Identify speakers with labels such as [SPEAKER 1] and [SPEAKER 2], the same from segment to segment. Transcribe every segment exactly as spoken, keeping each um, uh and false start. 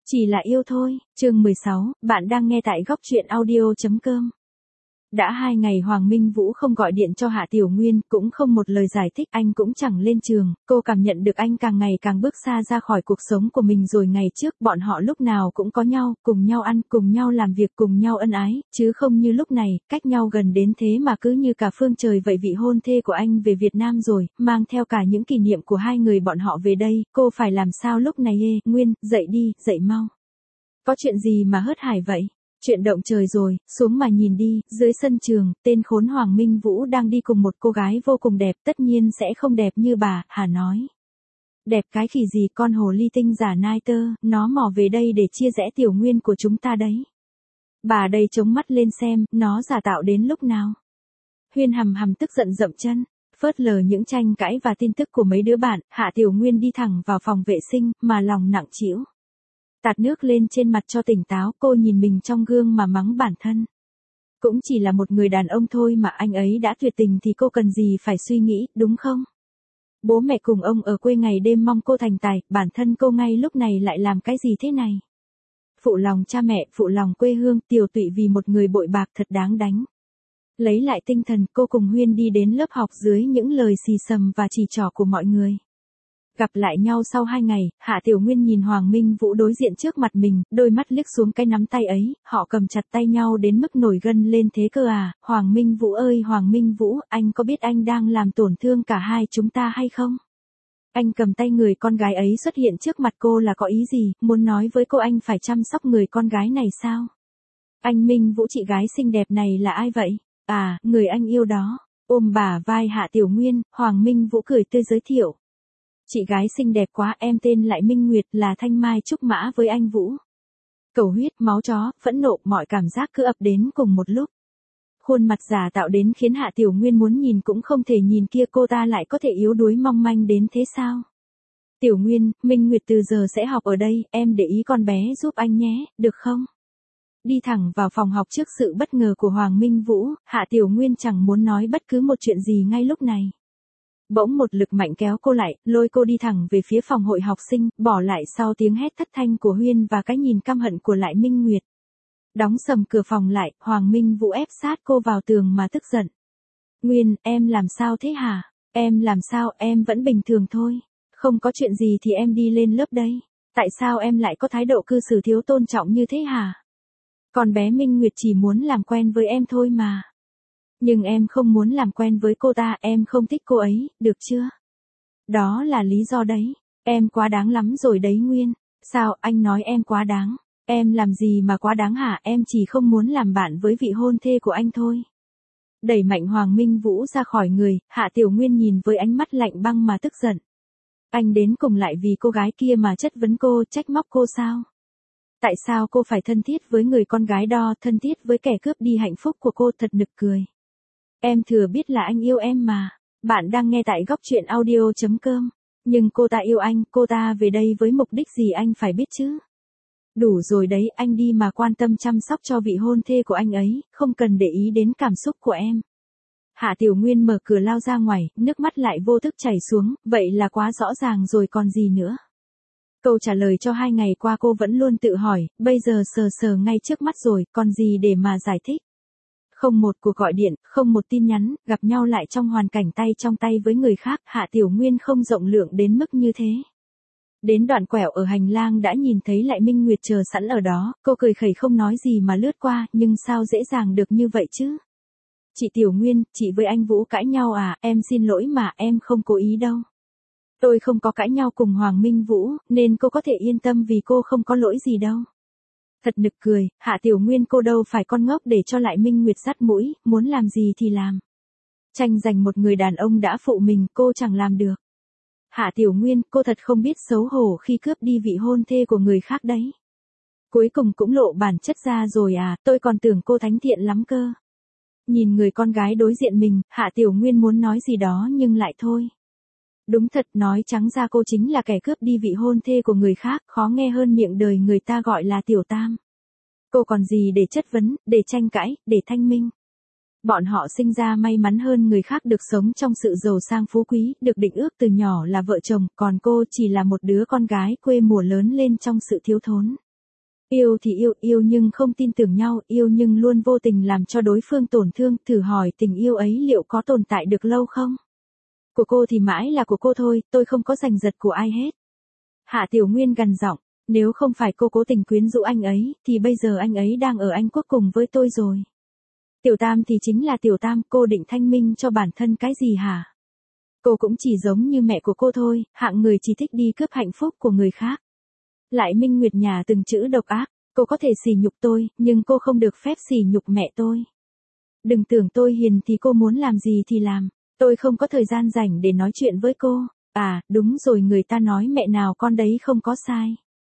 [SPEAKER 1] Chỉ là yêu thôi, chương mười sáu, bạn đang nghe tại góc truyện audio.com. Đã hai ngày Hoàng Minh Vũ không gọi điện cho Hạ Tiểu Nguyên, cũng không một lời giải thích, anh cũng chẳng lên trường, cô cảm nhận được anh càng ngày càng bước xa ra khỏi cuộc sống của mình rồi. Ngày trước bọn họ lúc nào cũng có nhau, cùng nhau ăn, cùng nhau làm việc, cùng nhau ân ái, chứ không như lúc này, cách nhau gần đến thế mà cứ như cả phương trời vậy. Vị hôn thê của anh về Việt Nam rồi, mang theo cả những kỷ niệm của hai người bọn họ về đây, cô phải làm sao lúc này? Ê, Nguyên, dậy đi, dậy mau. Có chuyện gì mà hớt hải vậy? Chuyện động trời rồi, xuống mà nhìn đi, dưới sân trường, tên khốn Hoàng Minh Vũ đang đi cùng một cô gái vô cùng đẹp, tất nhiên sẽ không đẹp như bà, Hà nói. Đẹp cái khỉ gì, con hồ ly tinh giả nai tơ, nó mò về đây để chia rẽ Tiểu Nguyên của chúng ta đấy. Bà đây chống mắt lên xem, nó giả tạo đến lúc nào. Huyên hầm hầm tức giận dậm chân, phớt lờ những tranh cãi và tin tức của mấy đứa bạn, Hạ Tiểu Nguyên đi thẳng vào phòng vệ sinh, mà lòng nặng trĩu. Tạt nước lên trên mặt cho tỉnh táo, cô nhìn mình trong gương mà mắng bản thân. Cũng chỉ là một người đàn ông thôi mà anh ấy đã tuyệt tình thì cô cần gì phải suy nghĩ, đúng không? Bố mẹ cùng ông ở quê ngày đêm mong cô thành tài, bản thân cô ngay lúc này lại làm cái gì thế này? Phụ lòng cha mẹ, phụ lòng quê hương, tiều tụy vì một người bội bạc thật đáng đánh. Lấy lại tinh thần, cô cùng Huyên đi đến lớp học dưới những lời xì xầm và chỉ trỏ của mọi người. Gặp lại nhau sau hai ngày, Hạ Tiểu Nguyên nhìn Hoàng Minh Vũ đối diện trước mặt mình, đôi mắt liếc xuống cái nắm tay ấy, họ cầm chặt tay nhau đến mức nổi gân lên thế cơ à. Hoàng Minh Vũ ơi Hoàng Minh Vũ, anh có biết anh đang làm tổn thương cả hai chúng ta hay không? Anh cầm tay người con gái ấy xuất hiện trước mặt cô là có ý gì, muốn nói với cô anh phải chăm sóc người con gái này sao? Anh Minh Vũ, chị gái xinh đẹp này là ai vậy? À, người anh yêu đó. Ôm bả vai Hạ Tiểu Nguyên, Hoàng Minh Vũ cười tươi giới thiệu. Chị gái xinh đẹp quá, em tên lại Minh Nguyệt, là thanh mai trúc mã với anh Vũ. Cầu huyết, máu chó, phẫn nộ, mọi cảm giác cứ ập đến cùng một lúc. Khuôn mặt giả tạo đến khiến Hạ Tiểu Nguyên muốn nhìn cũng không thể nhìn, kia cô ta lại có thể yếu đuối mong manh đến thế sao? Tiểu Nguyên, Minh Nguyệt từ giờ sẽ học ở đây, em để ý con bé giúp anh nhé, được không? Đi thẳng vào phòng học trước sự bất ngờ của Hoàng Minh Vũ, Hạ Tiểu Nguyên chẳng muốn nói bất cứ một chuyện gì ngay lúc này. Bỗng một lực mạnh kéo cô lại, lôi cô đi thẳng về phía phòng hội học sinh, bỏ lại sau tiếng hét thất thanh của Huyên và cái nhìn căm hận của lại Minh Nguyệt. Đóng sầm cửa phòng lại, Hoàng Minh Vũ ép sát cô vào tường mà tức giận. Nguyên, em làm sao thế hả? Em làm sao, em vẫn bình thường thôi. Không có chuyện gì thì em đi lên lớp đây. Tại sao em lại có thái độ cư xử thiếu tôn trọng như thế hả? Còn bé Minh Nguyệt chỉ muốn làm quen với em thôi mà. Nhưng em không muốn làm quen với cô ta, em không thích cô ấy, được chưa? Đó là lý do đấy. Em quá đáng lắm rồi đấy Nguyên. Sao, anh nói em quá đáng? Em làm gì mà quá đáng hả? Em chỉ không muốn làm bạn với vị hôn thê của anh thôi. Đẩy mạnh Hoàng Minh Vũ ra khỏi người, Hạ Tiểu Nguyên nhìn với ánh mắt lạnh băng mà tức giận. Anh đến cùng lại vì cô gái kia mà chất vấn cô, trách móc cô sao? Tại sao cô phải thân thiết với người con gái đó, thân thiết với kẻ cướp đi hạnh phúc của cô, thật nực cười. Em thừa biết là anh yêu em mà. Bạn đang nghe tại góc truyện audio.com. Nhưng cô ta yêu anh, cô ta về đây với mục đích gì anh phải biết chứ. Đủ rồi đấy, anh đi mà quan tâm chăm sóc cho vị hôn thê của anh ấy, không cần để ý đến cảm xúc của em. Hạ Tiểu Nguyên mở cửa lao ra ngoài, nước mắt lại vô thức chảy xuống, vậy là quá rõ ràng rồi còn gì nữa. Câu trả lời cho hai ngày qua cô vẫn luôn tự hỏi, bây giờ sờ sờ ngay trước mắt rồi, còn gì để mà giải thích. Không một cuộc gọi điện, không một tin nhắn, gặp nhau lại trong hoàn cảnh tay trong tay với người khác, Hạ Tiểu Nguyên không rộng lượng đến mức như thế. Đến đoạn quẹo ở hành lang đã nhìn thấy lại Minh Nguyệt chờ sẵn ở đó, cô cười khẩy không nói gì mà lướt qua, nhưng sao dễ dàng được như vậy chứ? Chị Tiểu Nguyên, chị với anh Vũ cãi nhau à, em xin lỗi mà, em không cố ý đâu. Tôi không có cãi nhau cùng Hoàng Minh Vũ, nên cô có thể yên tâm vì cô không có lỗi gì đâu. Thật nực cười, Hạ Tiểu Nguyên cô đâu phải con ngốc để cho lại Minh Nguyệt dắt mũi, muốn làm gì thì làm. Tranh giành một người đàn ông đã phụ mình, cô chẳng làm được. Hạ Tiểu Nguyên, cô thật không biết xấu hổ khi cướp đi vị hôn thê của người khác đấy. Cuối cùng cũng lộ bản chất ra rồi à, tôi còn tưởng cô thánh thiện lắm cơ. Nhìn người con gái đối diện mình, Hạ Tiểu Nguyên muốn nói gì đó nhưng lại thôi. Đúng thật, nói trắng ra cô chính là kẻ cướp đi vị hôn thê của người khác, khó nghe hơn miệng đời người ta gọi là tiểu tam. Cô còn gì để chất vấn, để tranh cãi, để thanh minh. Bọn họ sinh ra may mắn hơn người khác, được sống trong sự giàu sang phú quý, được định ước từ nhỏ là vợ chồng, còn cô chỉ là một đứa con gái quê mùa lớn lên trong sự thiếu thốn. Yêu thì yêu, yêu nhưng không tin tưởng nhau, yêu nhưng luôn vô tình làm cho đối phương tổn thương, thử hỏi tình yêu ấy liệu có tồn tại được lâu không? Của cô thì mãi là của cô thôi, tôi không có giành giật của ai hết. Hạ Tiểu Nguyên gằn giọng, nếu không phải cô cố tình quyến rũ anh ấy, thì bây giờ anh ấy đang ở Anh Quốc cùng với tôi rồi. Tiểu Tam thì chính là Tiểu Tam, cô định thanh minh cho bản thân cái gì hả? Cô cũng chỉ giống như mẹ của cô thôi, hạng người chỉ thích đi cướp hạnh phúc của người khác. Lại Minh Nguyệt nhà từng chữ độc ác, cô có thể sỉ nhục tôi, nhưng cô không được phép sỉ nhục mẹ tôi. Đừng tưởng tôi hiền thì cô muốn làm gì thì làm, tôi không có thời gian rảnh để nói chuyện với cô. À, đúng rồi, người ta nói mẹ nào con đấy không có sai.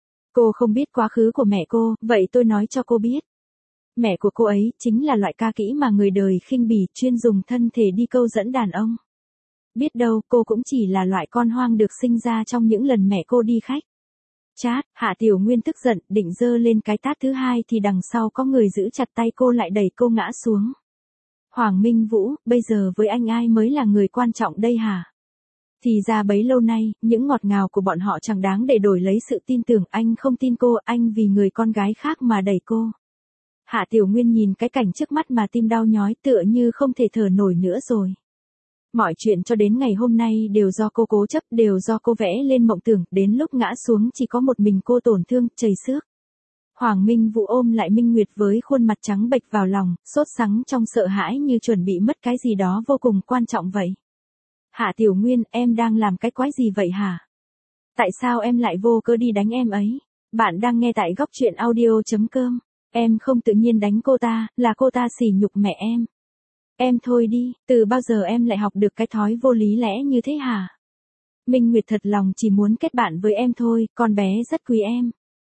[SPEAKER 1] Cô không biết quá khứ của mẹ cô, vậy tôi nói cho cô biết. Mẹ của cô ấy chính là loại ca kỹ mà người đời khinh bỉ, chuyên dùng thân thể đi câu dẫn đàn ông. Biết đâu cô cũng chỉ là loại con hoang được sinh ra trong những lần mẹ cô đi khách. Chát, Hạ Tiểu Nguyên tức giận, định giơ lên cái tát thứ hai thì đằng sau có người giữ chặt tay cô lại đẩy cô ngã xuống. Hoàng Minh Vũ, bây giờ với anh ai mới là người quan trọng đây hả? Thì ra bấy lâu nay, những ngọt ngào của bọn họ chẳng đáng để đổi lấy sự tin tưởng, anh không tin cô, anh vì người con gái khác mà đẩy cô. Hạ Tiểu Nguyên nhìn cái cảnh trước mắt mà tim đau nhói, tựa như không thể thở nổi nữa rồi. Mọi chuyện cho đến ngày hôm nay đều do cô cố chấp, đều do cô vẽ lên mộng tưởng, đến lúc ngã xuống chỉ có một mình cô tổn thương, chảy xước. Hoàng Minh Vũ ôm lại Minh Nguyệt với khuôn mặt trắng bệch vào lòng, sốt sắng trong sợ hãi như chuẩn bị mất cái gì đó vô cùng quan trọng vậy. Hạ Tiểu Nguyên, em đang làm cái quái gì vậy hả? Tại sao em lại vô cớ đi đánh em ấy? Bạn đang nghe tại góc truyện audio.com. Em không tự nhiên đánh cô ta, là cô ta sỉ nhục mẹ em. Em thôi đi, từ bao giờ em lại học được cái thói vô lý lẽ như thế hả? Minh Nguyệt thật lòng chỉ muốn kết bạn với em thôi, con bé rất quý em.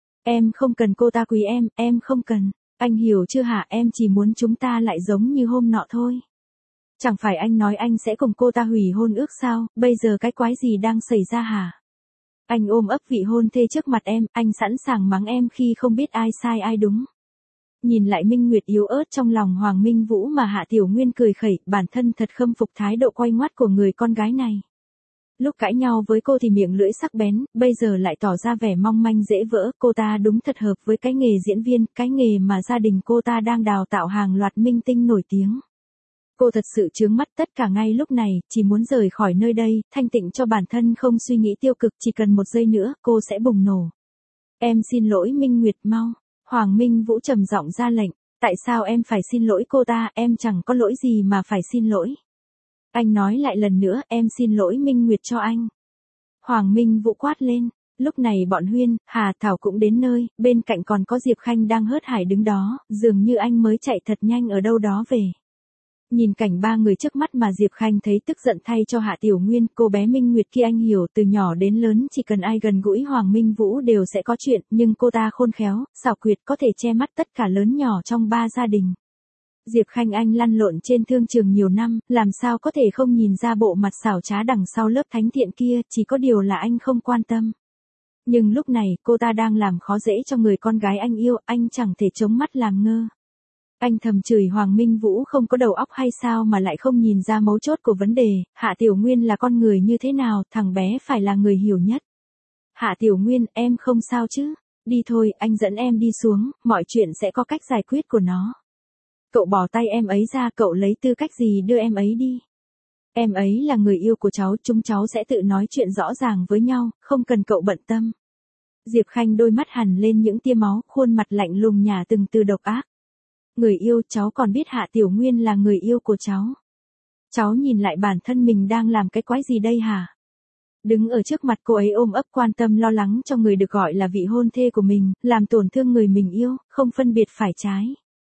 [SPEAKER 1] Em không cần cô ta quý em, em không cần. Anh hiểu chưa hả, em chỉ muốn chúng ta lại giống như hôm nọ thôi. Chẳng phải anh nói anh sẽ cùng cô ta hủy hôn ước sao, bây giờ cái quái gì đang xảy ra hả? Anh ôm ấp vị hôn thê trước mặt em, anh sẵn sàng mắng em khi không biết ai sai ai đúng. Nhìn lại Minh Nguyệt yếu ớt trong lòng Hoàng Minh Vũ mà Hạ Tiểu Nguyên cười khẩy, bản thân thật khâm phục thái độ quay ngoắt của người con gái này. Lúc cãi nhau với cô thì miệng lưỡi sắc bén, bây giờ lại tỏ ra vẻ mong manh dễ vỡ, cô ta đúng thật hợp với cái nghề diễn viên, cái nghề mà gia đình cô ta đang đào tạo hàng loạt minh tinh nổi tiếng. Cô thật sự chướng mắt tất cả ngay lúc này, chỉ muốn rời khỏi nơi đây, thanh tịnh cho bản thân không suy nghĩ tiêu cực, chỉ cần một giây nữa, cô sẽ bùng nổ. Em xin lỗi Minh Nguyệt mau. Hoàng Minh Vũ trầm giọng ra lệnh, tại sao em phải xin lỗi cô ta, em chẳng có lỗi gì mà phải xin lỗi. Anh nói lại lần nữa, em xin lỗi Minh Nguyệt cho anh. Hoàng Minh Vũ quát lên, lúc này bọn Huyên, Hà Thảo cũng đến nơi, bên cạnh còn có Diệp Khanh đang hớt hải đứng đó, dường như anh mới chạy thật nhanh ở đâu đó về. Nhìn cảnh ba người trước mắt mà Diệp Khanh thấy tức giận thay cho Hạ Tiểu Nguyên, cô bé Minh Nguyệt kia anh hiểu từ nhỏ đến lớn chỉ cần ai gần gũi Hoàng Minh Vũ đều sẽ có chuyện, nhưng cô ta khôn khéo, xảo quyệt có thể che mắt tất cả lớn nhỏ trong ba gia đình. Diệp Khanh anh lăn lộn trên thương trường nhiều năm, làm sao có thể không nhìn ra bộ mặt xảo trá đằng sau lớp thánh thiện kia, chỉ có điều là anh không quan tâm. Nhưng lúc này, cô ta đang làm khó dễ cho người con gái anh yêu, anh chẳng thể chống mắt làm ngơ. Anh thầm chửi Hoàng Minh Vũ không có đầu óc hay sao mà lại không nhìn ra mấu chốt của vấn đề, Hạ Tiểu Nguyên là con người như thế nào, thằng bé phải là người hiểu nhất. Hạ Tiểu Nguyên, em không sao chứ? Đi thôi, anh dẫn em đi xuống, mọi chuyện sẽ có cách giải quyết của nó. Cậu bỏ tay em ấy ra, cậu lấy tư cách gì đưa em ấy đi? Em ấy là người yêu của cháu, chúng cháu sẽ tự nói chuyện rõ ràng với nhau, không cần cậu bận tâm. Diệp Khanh đôi mắt hằn lên những tia máu, khuôn mặt lạnh lùng nhả từng từ độc ác. Người yêu, cháu còn biết Hạ Tiểu Nguyên là người yêu của cháu. Cháu nhìn lại bản thân mình đang làm cái quái gì đây hả? Đứng ở trước mặt cô ấy ôm ấp quan tâm lo lắng cho người được gọi là vị hôn thê của mình, làm tổn thương người mình yêu, không phân biệt phải trái.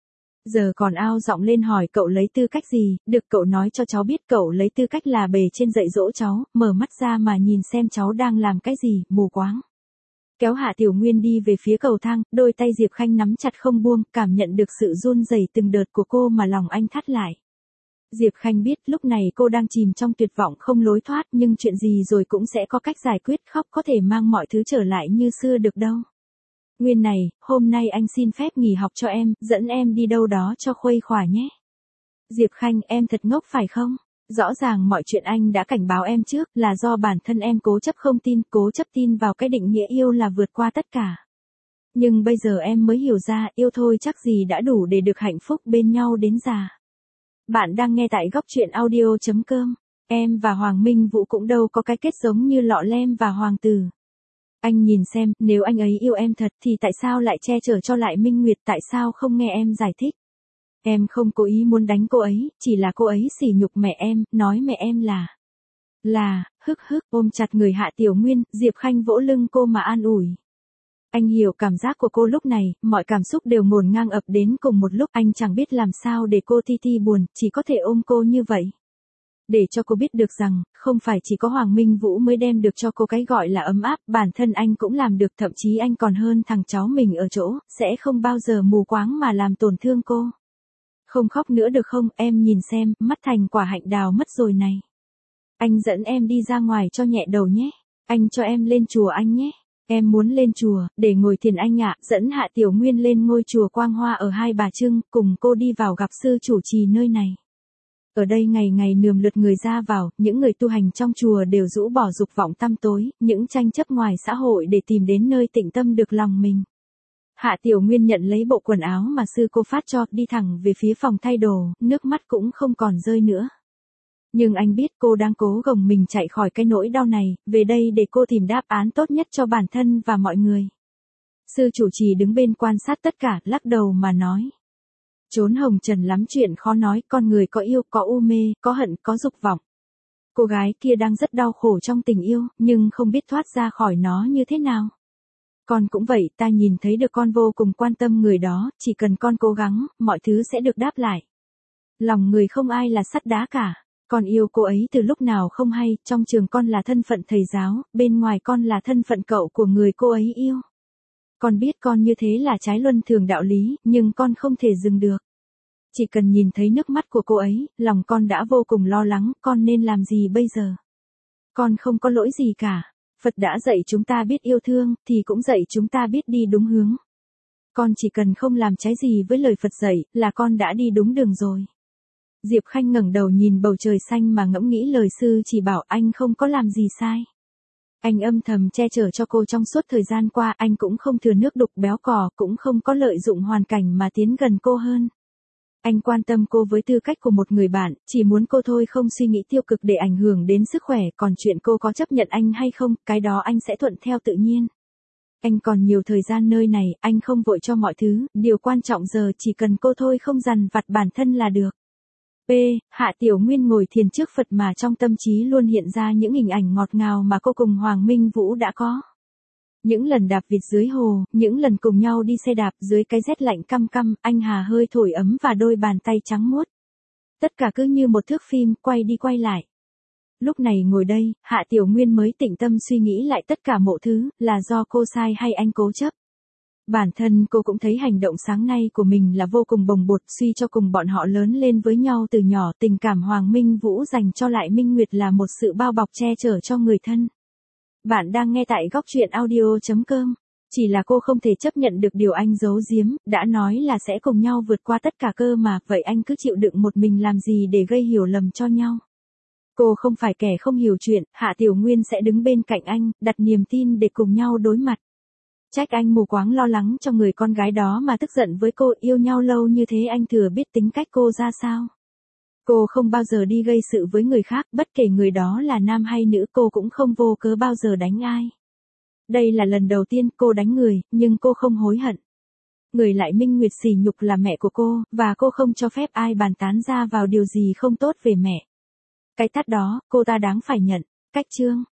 [SPEAKER 1] Giờ còn ao giọng lên hỏi cậu lấy tư cách gì, được cậu nói cho cháu biết cậu lấy tư cách là bề trên dạy dỗ cháu, mở mắt ra mà nhìn xem cháu đang làm cái gì, mù quáng. Kéo Hạ Tiểu Nguyên đi về phía cầu thang, đôi tay Diệp Khanh nắm chặt không buông, cảm nhận được sự run rẩy từng đợt của cô mà lòng anh thắt lại. Diệp Khanh biết lúc này cô đang chìm trong tuyệt vọng không lối thoát, nhưng chuyện gì rồi cũng sẽ có cách giải quyết, khóc có thể mang mọi thứ trở lại như xưa được đâu. Nguyên này, hôm nay anh xin phép nghỉ học cho em, dẫn em đi đâu đó cho khuây khỏa nhé. Diệp Khanh, em thật ngốc phải không? Rõ ràng mọi chuyện anh đã cảnh báo em trước, là do bản thân em cố chấp không tin, cố chấp tin vào cái định nghĩa yêu là vượt qua tất cả. Nhưng bây giờ em mới hiểu ra, yêu thôi chắc gì đã đủ để được hạnh phúc bên nhau đến già. Bạn đang nghe tại góc truyện audio chấm com. Em và Hoàng Minh Vũ cũng đâu có cái kết giống như Lọ Lem và Hoàng Tử. Anh nhìn xem, nếu anh ấy yêu em thật thì tại sao lại che chở cho lại Minh Nguyệt, tại sao không nghe em giải thích? Em không cố ý muốn đánh cô ấy, chỉ là cô ấy sỉ nhục mẹ em, nói mẹ em là... Là, hức hức, ôm chặt người Hạ Tiểu Nguyên, Diệp Khanh vỗ lưng cô mà an ủi. Anh hiểu cảm giác của cô lúc này, mọi cảm xúc đều ngổn ngang ập đến cùng một lúc, anh chẳng biết làm sao để cô ti ti buồn, chỉ có thể ôm cô như vậy. Để cho cô biết được rằng, không phải chỉ có Hoàng Minh Vũ mới đem được cho cô cái gọi là ấm áp, bản thân anh cũng làm được, thậm chí anh còn hơn thằng cháu mình ở chỗ, sẽ không bao giờ mù quáng mà làm tổn thương cô. Không khóc nữa được không, em nhìn xem, mắt thành quả hạnh đào mất rồi này. Anh dẫn em đi ra ngoài cho nhẹ đầu nhé, anh cho em lên chùa anh nhé. Em muốn lên chùa, để ngồi thiền anh ạ, dẫn Hạ Tiểu Nguyên lên ngôi chùa Quang Hoa ở Hai Bà Trưng, cùng cô đi vào gặp sư chủ trì nơi này. Ở đây ngày ngày nườm lượt người ra vào, những người tu hành trong chùa đều rũ bỏ dục vọng tăm tối, những tranh chấp ngoài xã hội để tìm đến nơi tĩnh tâm được lòng mình. Hạ Tiểu Nguyên nhận lấy bộ quần áo mà sư cô phát cho, đi thẳng về phía phòng thay đồ, nước mắt cũng không còn rơi nữa. Nhưng anh biết cô đang cố gồng mình chạy khỏi cái nỗi đau này, về đây để cô tìm đáp án tốt nhất cho bản thân và mọi người. Sư chủ trì đứng bên quan sát tất cả, lắc đầu mà nói. Trốn hồng trần lắm chuyện khó nói, con người có yêu, có u mê, có hận, có dục vọng. Cô gái kia đang rất đau khổ trong tình yêu, nhưng không biết thoát ra khỏi nó như thế nào. Con cũng vậy, ta nhìn thấy được con vô cùng quan tâm người đó, chỉ cần con cố gắng, mọi thứ sẽ được đáp lại. Lòng người không ai là sắt đá cả. Con yêu cô ấy từ lúc nào không hay, trong trường con là thân phận thầy giáo, bên ngoài con là thân phận cậu của người cô ấy yêu. Con biết con như thế là trái luân thường đạo lý, nhưng con không thể dừng được. Chỉ cần nhìn thấy nước mắt của cô ấy, lòng con đã vô cùng lo lắng, con nên làm gì bây giờ? Con không có lỗi gì cả. Phật đã dạy chúng ta biết yêu thương, thì cũng dạy chúng ta biết đi đúng hướng. Con chỉ cần không làm trái gì với lời Phật dạy, là con đã đi đúng đường rồi. Diệp Khanh ngẩng đầu nhìn bầu trời xanh mà ngẫm nghĩ lời sư chỉ bảo, anh không có làm gì sai. Anh âm thầm che chở cho cô trong suốt thời gian qua, anh cũng không thừa nước đục béo cò, cũng không có lợi dụng hoàn cảnh mà tiến gần cô hơn. Anh quan tâm cô với tư cách của một người bạn, chỉ muốn cô thôi không suy nghĩ tiêu cực để ảnh hưởng đến sức khỏe, còn chuyện cô có chấp nhận anh hay không, cái đó anh sẽ thuận theo tự nhiên. Anh còn nhiều thời gian nơi này, anh không vội cho mọi thứ, điều quan trọng giờ chỉ cần cô thôi không dằn vặt bản thân là được. P. Hạ Tiểu Nguyên ngồi thiền trước Phật mà trong tâm trí luôn hiện ra những hình ảnh ngọt ngào mà cô cùng Hoàng Minh Vũ đã có. Những lần đạp vịt dưới hồ, những lần cùng nhau đi xe đạp dưới cái rét lạnh căm căm, anh hà hơi thổi ấm và đôi bàn tay trắng muốt. Tất cả cứ như một thước phim, quay đi quay lại. Lúc này ngồi đây, Hạ Tiểu Nguyên mới tĩnh tâm suy nghĩ lại tất cả mọi thứ, là do cô sai hay anh cố chấp. Bản thân cô cũng thấy hành động sáng nay của mình là vô cùng bồng bột, suy cho cùng bọn họ lớn lên với nhau từ nhỏ, tình cảm Hoàng Minh Vũ dành cho lại Minh Nguyệt là một sự bao bọc che chở cho người thân. Bạn đang nghe tại góc truyện audio chấm com. Chỉ là cô không thể chấp nhận được điều anh giấu giếm, đã nói là sẽ cùng nhau vượt qua tất cả cơ mà, vậy anh cứ chịu đựng một mình làm gì để gây hiểu lầm cho nhau. Cô không phải kẻ không hiểu chuyện, Hạ Tiểu Nguyên sẽ đứng bên cạnh anh, đặt niềm tin để cùng nhau đối mặt. Trách anh mù quáng lo lắng cho người con gái đó mà tức giận với cô, yêu nhau lâu như thế anh thừa biết tính cách cô ra sao. Cô không bao giờ đi gây sự với người khác, bất kể người đó là nam hay nữ, cô cũng không vô cớ bao giờ đánh ai. Đây là lần đầu tiên cô đánh người, nhưng cô không hối hận. Người lại Minh Nguyệt sỉ nhục là mẹ của cô, và cô không cho phép ai bàn tán ra vào điều gì không tốt về mẹ. Cái tát đó, cô ta đáng phải nhận. Cách chương